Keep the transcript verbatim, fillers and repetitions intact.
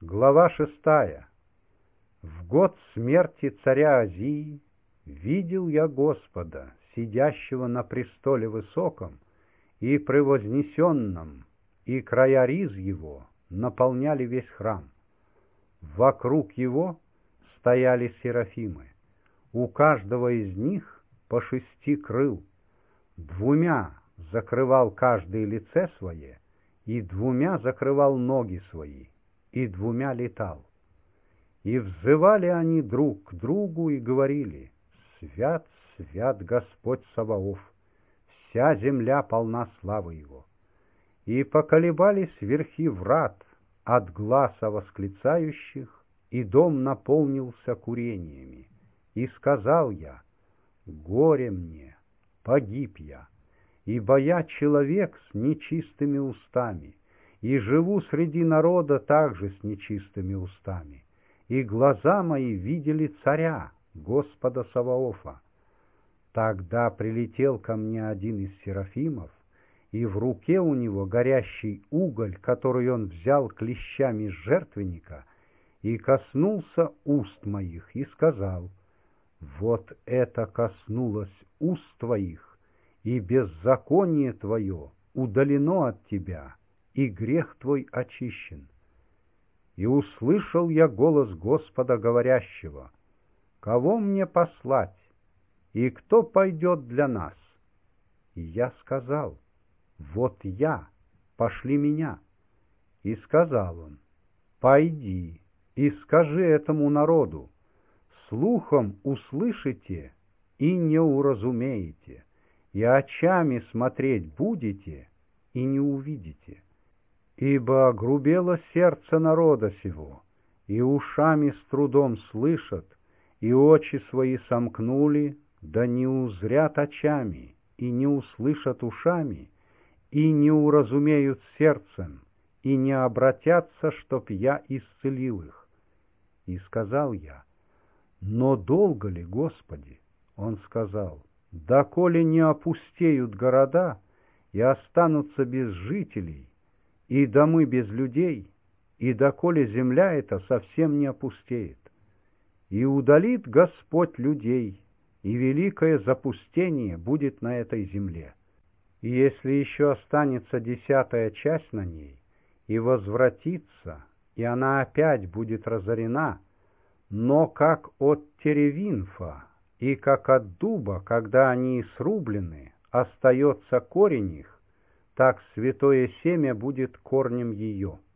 Глава шестая. В год смерти царя Азии видел я Господа, сидящего на престоле высоком и превознесенном, и края риз его наполняли весь храм. Вокруг его стояли серафимы, у каждого из них по шести крыл, двумя закрывал каждое лице свое, и двумя закрывал ноги свои, и двумя летал. И взывали они друг к другу и говорили: «Свят, свят Господь Саваоф, вся земля полна славы Его». И поколебались верхи врат от гласа восклицающих, и дом наполнился курениями. И сказал я: «Горе мне, погиб я, ибо я человек с нечистыми устами, и живу среди народа также с нечистыми устами, и глаза мои видели царя, Господа Саваофа». Тогда прилетел ко мне один из серафимов, и в руке у него горящий уголь, который он взял клещами с жертвенника, и коснулся уст моих, и сказал: «Вот это коснулось уст твоих, и беззаконие твое удалено от тебя, и грех твой очищен». И услышал я голос Господа, говорящего: «Кого мне послать, и кто пойдет для нас?» И я сказал: «Вот я, пошли меня». И сказал он: «Пойди и скажи этому народу: слухом услышите и не уразумеете, и очами смотреть будете и не увидите. Ибо огрубело сердце народа сего, и ушами с трудом слышат, и очи свои сомкнули, да не узрят очами, и не услышат ушами, и не уразумеют сердцем, и не обратятся, чтоб я исцелил их». И сказал я: «Но долго ли, Господи?» Он сказал: «Доколе не опустеют города, и останутся без жителей, и домы без людей, и доколе земля эта совсем не опустеет. И удалит Господь людей, и великое запустение будет на этой земле. И если еще останется десятая часть на ней, и возвратится, и она опять будет разорена, но как от теревинфа и как от дуба, когда они срублены, остается корень их, так святое семя будет корнем ее».